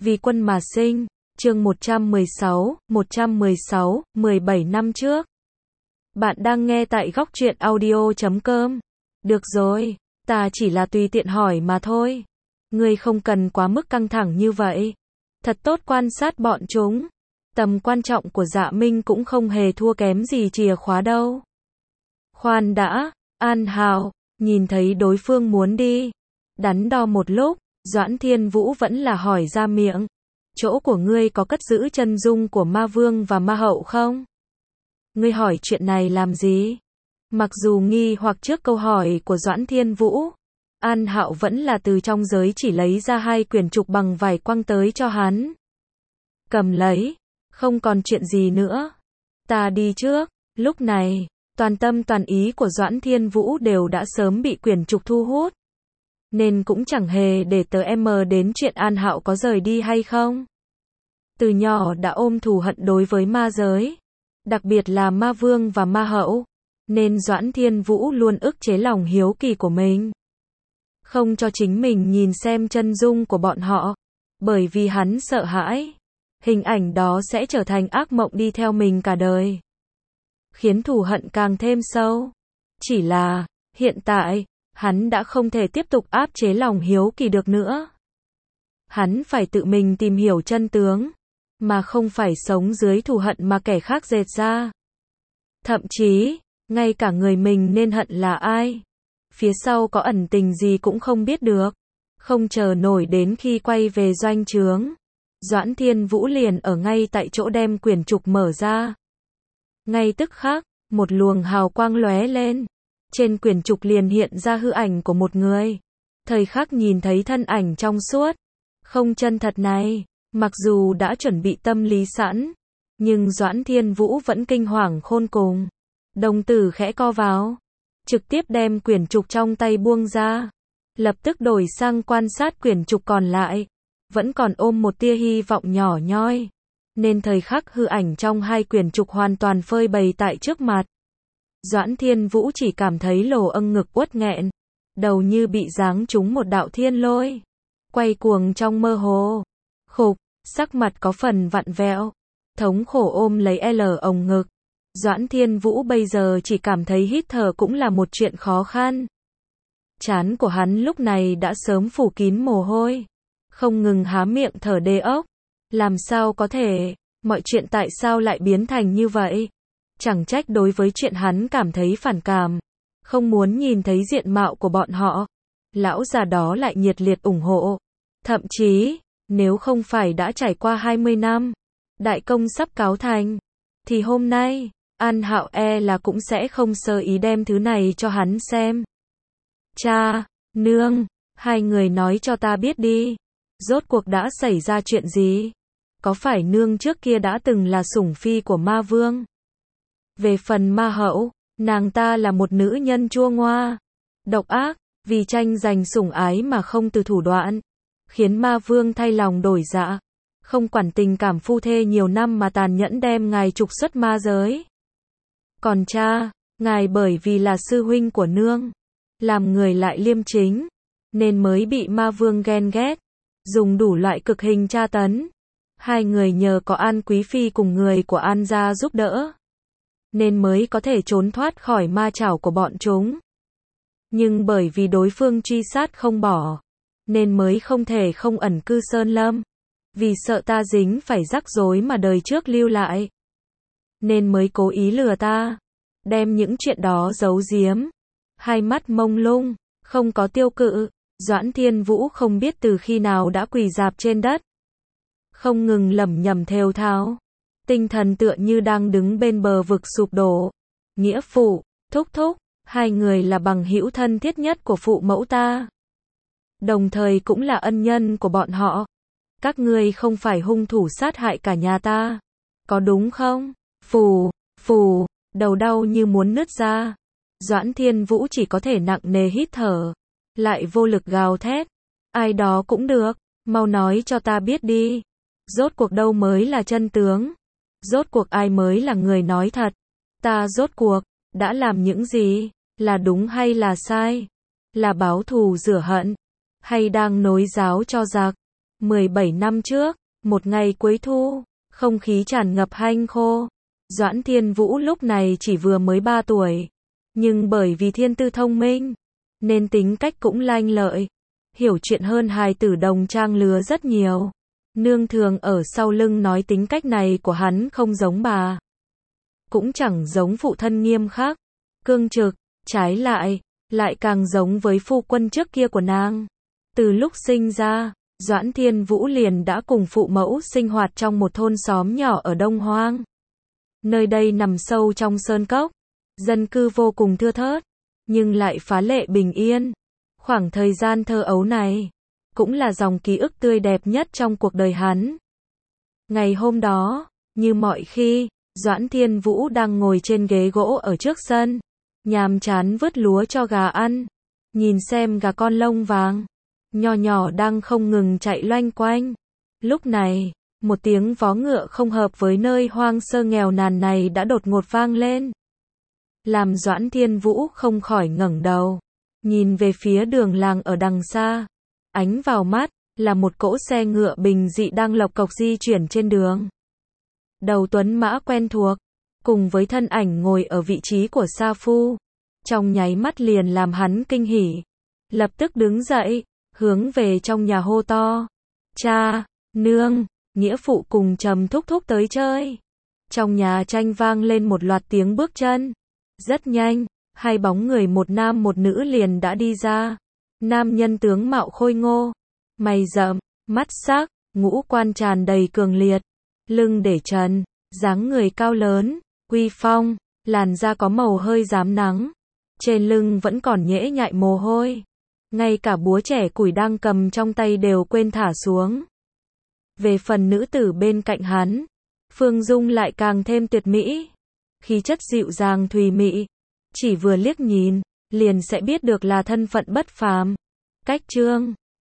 Vì quân mà sinh, chương 116, 17 năm trước. Bạn đang nghe tại góc truyện audio.com. Được rồi, ta chỉ là tùy tiện hỏi mà thôi. Ngươi không cần quá mức căng thẳng như vậy. Thật tốt quan sát bọn chúng. Tầm quan trọng của Dạ Minh cũng không hề thua kém gì chìa khóa đâu. Khoan đã, An Hạo, nhìn thấy đối phương muốn đi. Đắn đo một lúc, Doãn Thiên Vũ vẫn là hỏi ra miệng. Chỗ của ngươi có cất giữ chân dung của ma vương và ma hậu không? Ngươi hỏi chuyện này làm gì? Mặc dù nghi hoặc trước câu hỏi của Doãn Thiên Vũ, An Hạo vẫn là từ trong giới chỉ lấy ra 2 quyển trục bằng vải quăng tới cho hắn. Cầm lấy, không còn chuyện gì nữa. Ta đi trước. Lúc này, toàn tâm toàn ý của Doãn Thiên Vũ đều đã sớm bị quyển trục thu hút. Nên cũng chẳng hề để tớ đến chuyện An Hạo có rời đi hay không. Từ nhỏ đã ôm thù hận đối với ma giới, đặc biệt là ma vương và ma hậu, nên Doãn Thiên Vũ luôn ức chế lòng hiếu kỳ của mình. Không cho chính mình nhìn xem chân dung của bọn họ, bởi vì hắn sợ hãi, hình ảnh đó sẽ trở thành ác mộng đi theo mình cả đời, khiến thù hận càng thêm sâu. Chỉ là, hiện tại, hắn đã không thể tiếp tục áp chế lòng hiếu kỳ được nữa. Hắn phải tự mình tìm hiểu chân tướng, mà không phải sống dưới thù hận mà kẻ khác dệt ra. Thậm chí, ngay cả người mình nên hận là ai, phía sau có ẩn tình gì cũng không biết được. Không chờ nổi đến khi quay về doanh trướng, Doãn Thiên Vũ liền ở ngay tại chỗ đem quyển trục mở ra. Ngay tức khắc, một luồng hào quang lóe lên. Trên quyển trục liền hiện ra hư ảnh của một người. Thời khắc nhìn thấy thân ảnh trong suốt, không chân thật này, mặc dù đã chuẩn bị tâm lý sẵn, nhưng Doãn Thiên Vũ vẫn kinh hoàng khôn cùng. Đồng tử khẽ co vào, trực tiếp đem quyển trục trong tay buông ra, lập tức đổi sang quan sát quyển trục còn lại, vẫn còn ôm một tia hy vọng nhỏ nhoi, nên thời khắc hư ảnh trong 2 quyển trục hoàn toàn phơi bày tại trước mặt. Doãn Thiên Vũ chỉ cảm thấy lồ ngực uất nghẹn, đầu như bị giáng trúng một đạo thiên lôi, quay cuồng trong mơ hồ. Khục, sắc mặt có phần vặn vẹo, thống khổ ôm lấy ngực. Doãn Thiên Vũ bây giờ chỉ cảm thấy hít thở cũng là một chuyện khó khăn. Trán của hắn lúc này đã sớm phủ kín mồ hôi, không ngừng há miệng thở đê ốc. Làm sao có thể, mọi chuyện tại sao lại biến thành như vậy? Chẳng trách đối với chuyện hắn cảm thấy phản cảm, không muốn nhìn thấy diện mạo của bọn họ. Lão già đó lại nhiệt liệt ủng hộ. Thậm chí, nếu không phải đã trải qua 20 năm, đại công sắp cáo thành, thì hôm nay, An Hạo là cũng sẽ không sơ ý đem thứ này cho hắn xem. Cha, nương, 2 người nói cho ta biết đi. Rốt cuộc đã xảy ra chuyện gì? Có phải nương trước kia đã từng là sủng phi của ma vương? Về phần ma hậu, nàng ta là một nữ nhân chua ngoa, độc ác, vì tranh giành sủng ái mà không từ thủ đoạn, khiến ma vương thay lòng đổi dạ, không quản tình cảm phu thê nhiều năm mà tàn nhẫn đem ngài trục xuất ma giới. Còn cha, ngài bởi vì là sư huynh của nương, làm người lại liêm chính, nên mới bị ma vương ghen ghét, dùng đủ loại cực hình tra tấn. 2 người nhờ có An Quý Phi cùng người của An gia giúp đỡ, nên mới có thể trốn thoát khỏi ma chảo của bọn chúng. Nhưng bởi vì đối phương truy sát không bỏ, nên mới không thể không ẩn cư sơn lâm. Vì sợ ta dính phải rắc rối mà đời trước lưu lại, nên mới cố ý lừa ta, đem những chuyện đó giấu giếm. 2 mắt mông lung, không có tiêu cự, Doãn Thiên Vũ không biết từ khi nào đã quỳ rạp trên đất, không ngừng lẩm nhẩm thều thào, tinh thần tựa như đang đứng bên bờ vực sụp đổ. Nghĩa phụ, thúc thúc, 2 người là bằng hữu thân thiết nhất của phụ mẫu ta, đồng thời cũng là ân nhân của bọn họ. Các ngươi không phải hung thủ sát hại cả nhà ta, có đúng không? Phù, phù, đầu đau như muốn nứt ra. Doãn Thiên Vũ chỉ có thể nặng nề hít thở, lại vô lực gào thét. Ai đó cũng được, mau nói cho ta biết đi. Rốt cuộc đâu mới là chân tướng? Rốt cuộc ai mới là người nói thật? Ta rốt cuộc đã làm những gì? Là đúng hay là sai? Là báo thù rửa hận? Hay đang nối giáo cho giặc? 17 năm trước, một ngày cuối thu, không khí tràn ngập hanh khô. Doãn Thiên Vũ lúc này chỉ vừa mới 3 tuổi, nhưng bởi vì thiên tư thông minh, nên tính cách cũng lanh lợi, hiểu chuyện hơn hài tử đồng trang lứa rất nhiều. Nương thường ở sau lưng nói tính cách này của hắn không giống bà, cũng chẳng giống phụ thân nghiêm khắc, cương trực, trái lại càng giống với phu quân trước kia của nàng. Từ lúc sinh ra, Doãn Thiên Vũ liền đã cùng phụ mẫu sinh hoạt trong một thôn xóm nhỏ ở Đông Hoang. Nơi đây nằm sâu trong sơn cốc, dân cư vô cùng thưa thớt, nhưng lại phá lệ bình yên. Khoảng thời gian thơ ấu này, cũng là dòng ký ức tươi đẹp nhất trong cuộc đời hắn. Ngày hôm đó, như mọi khi, Doãn Thiên Vũ đang ngồi trên ghế gỗ ở trước sân, nhàm chán vớt lúa cho gà ăn, nhìn xem gà con lông vàng, nhỏ nhỏ đang không ngừng chạy loanh quanh. Lúc này, một tiếng vó ngựa không hợp với nơi hoang sơ nghèo nàn này đã đột ngột vang lên, làm Doãn Thiên Vũ không khỏi ngẩng đầu, nhìn về phía đường làng ở đằng xa. Ánh vào mắt là một cỗ xe ngựa bình dị đang lộc cộc di chuyển trên đường. Đầu tuấn mã quen thuộc, cùng với thân ảnh ngồi ở vị trí của sa phu, trong nháy mắt liền làm hắn kinh hỉ. Lập tức đứng dậy, hướng về trong nhà hô to: "Cha, nương, nghĩa phụ cùng Trầm thúc thúc tới chơi." Trong nhà tranh vang lên một loạt tiếng bước chân. Rất nhanh, hai bóng người một nam một nữ liền đã đi ra. Nam nhân tướng mạo khôi ngô, mày rậm, mắt sắc, ngũ quan tràn đầy cường liệt, lưng để trần, dáng người cao lớn, uy phong, làn da có màu hơi rám nắng, trên lưng vẫn còn nhễ nhại mồ hôi, ngay cả búa trẻ củi đang cầm trong tay đều quên thả xuống. Về phần nữ tử bên cạnh hắn, Phương Dung lại càng thêm tuyệt mỹ, khí chất dịu dàng thùy mị, chỉ vừa liếc nhìn, liền sẽ biết được là thân phận bất phàm. Cách Trương